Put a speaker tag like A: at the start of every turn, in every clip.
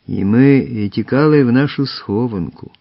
A: І ми тікали в нашу схованку.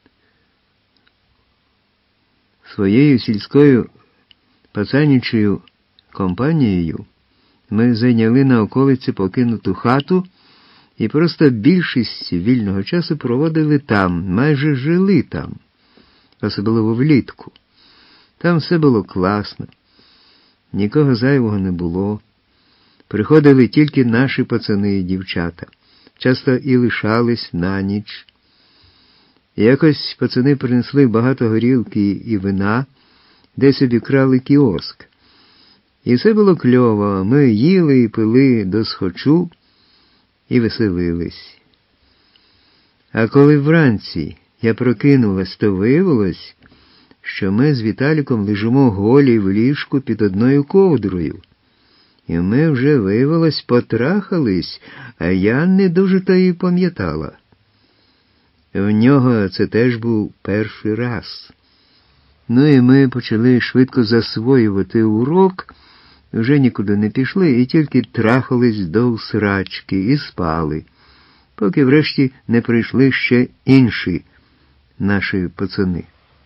A: Своєю сільською пацанячою компанією ми зайняли на околиці покинуту хату і просто більшість вільного часу проводили там, майже жили там, особливо влітку. Там все було класно, нікого зайвого не було. Приходили тільки наші пацани і дівчата, часто і лишались на ніч. І якось пацани принесли багато горілки і вина, десь обікрали кіоск. І все було кльово, ми їли і пили досхочу і веселились. А коли вранці я прокинулась, то виявилось, що ми з Віталіком лежимо голі в ліжку під одною ковдрою. І ми вже, виявилось, потрахались, а я не дуже-то і пам'ятала. В нього це теж був перший раз. Ну і ми почали швидко засвоювати урок, вже нікуди не пішли і тільки трахались до усрачки і спали, поки врешті не прийшли ще інші наші пацани.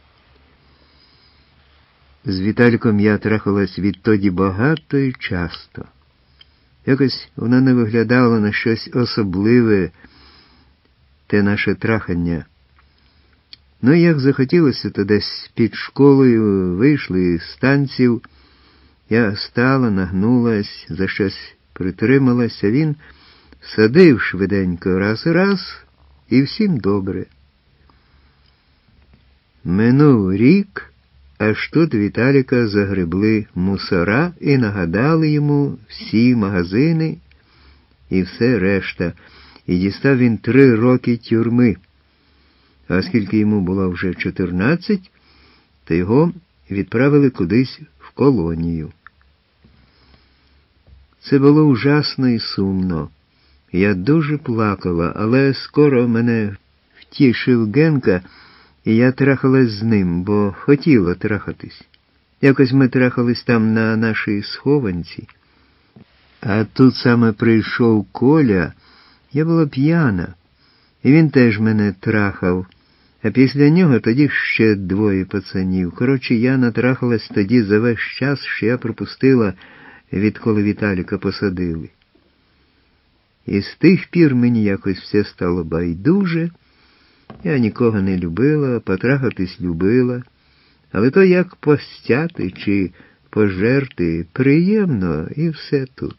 A: З Віталіком я трахалась відтоді багато і часто. Якось воно не виглядало на щось особливе, те наше трахання. Ну, як захотілося, то десь під школою вийшли з танців. Я стала, нагнулась, за щось притрималася, він садив швиденько раз, і всім добре. Минув рік, аж тут Віталіка загребли мусора і нагадали йому всі магазини і все решта. І дістав він 3 роки тюрми. А оскільки йому було вже 14, то його відправили кудись в колонію. Це було ужасно і сумно. Я дуже плакала, але скоро мене втішив Генка, і я трахалась з ним, бо хотіла трахатись. Якось ми трахались там на нашій схованці. А тут саме прийшов Коля. Я була п'яна, і він теж мене трахав. А після нього тоді ще 2 пацанів. Коротше, я натрахалась тоді за весь час, що я пропустила, відколи Віталіка посадили. І з тих пір мені якось все стало байдуже. Я нікого не любила, потрахатись любила. Але то як постяти чи пожерти приємно, і все тут.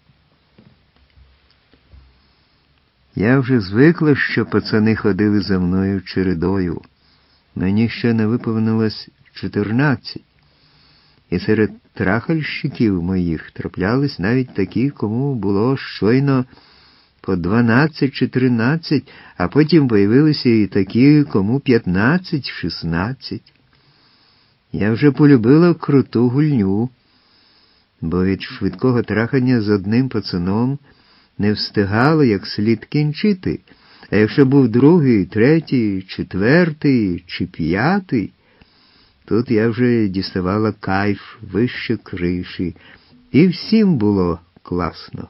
A: Я вже звикла, що пацани ходили за мною чередою. Мені ще не виповнилось 14. І серед трахальщиків моїх траплялись навіть такі, кому було щойно по 12 чи 13, а потім появилися і такі, кому 15-16. Я вже полюбила круту гульню, бо від швидкого трахання з одним пацаном не встигало як слід кінчити, а якщо був 2-й, 3-й, 4-й чи 5-й, тут я вже діставала кайф вище криші, і всім було класно.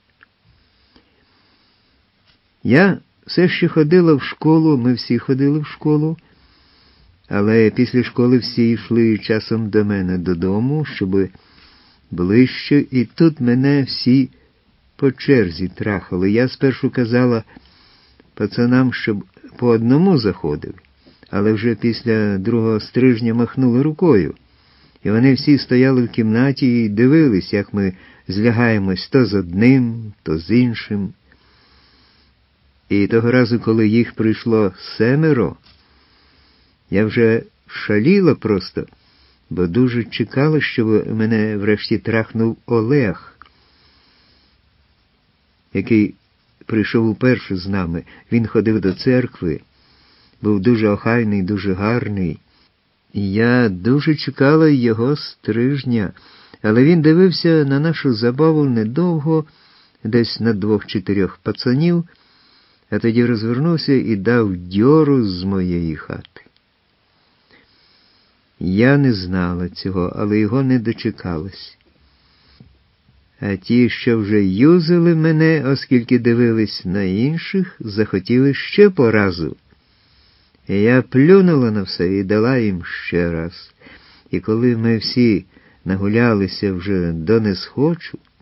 A: Я все ще ходила в школу, ми всі ходили в школу, але після школи всі йшли часом до мене додому, щоб ближче, і тут мене всі по черзі трахали. Я спершу казала пацанам, щоб по одному заходив, але вже після 2-го стрижня махнули рукою. І вони всі стояли в кімнаті і дивились, як ми злягаємось то з одним, то з іншим. І того разу, коли їх прийшло 7, я вже шаліла просто, бо дуже чекала, щоб мене врешті трахнув Олег, який прийшов уперше з нами. Він ходив до церкви, був дуже охайний, дуже гарний. І я дуже чекала його стрижня, але він дивився на нашу забаву недовго, десь на 2 чи 3 пацанів, а тоді розвернувся і дав дьору з моєї хати. Я не знала цього, але його не дочекалась. А ті, що вже юзали мене, оскільки дивились на інших, захотіли ще по разу. І я плюнула на все і дала їм ще раз. І коли ми всі нагулялися вже до несхочу,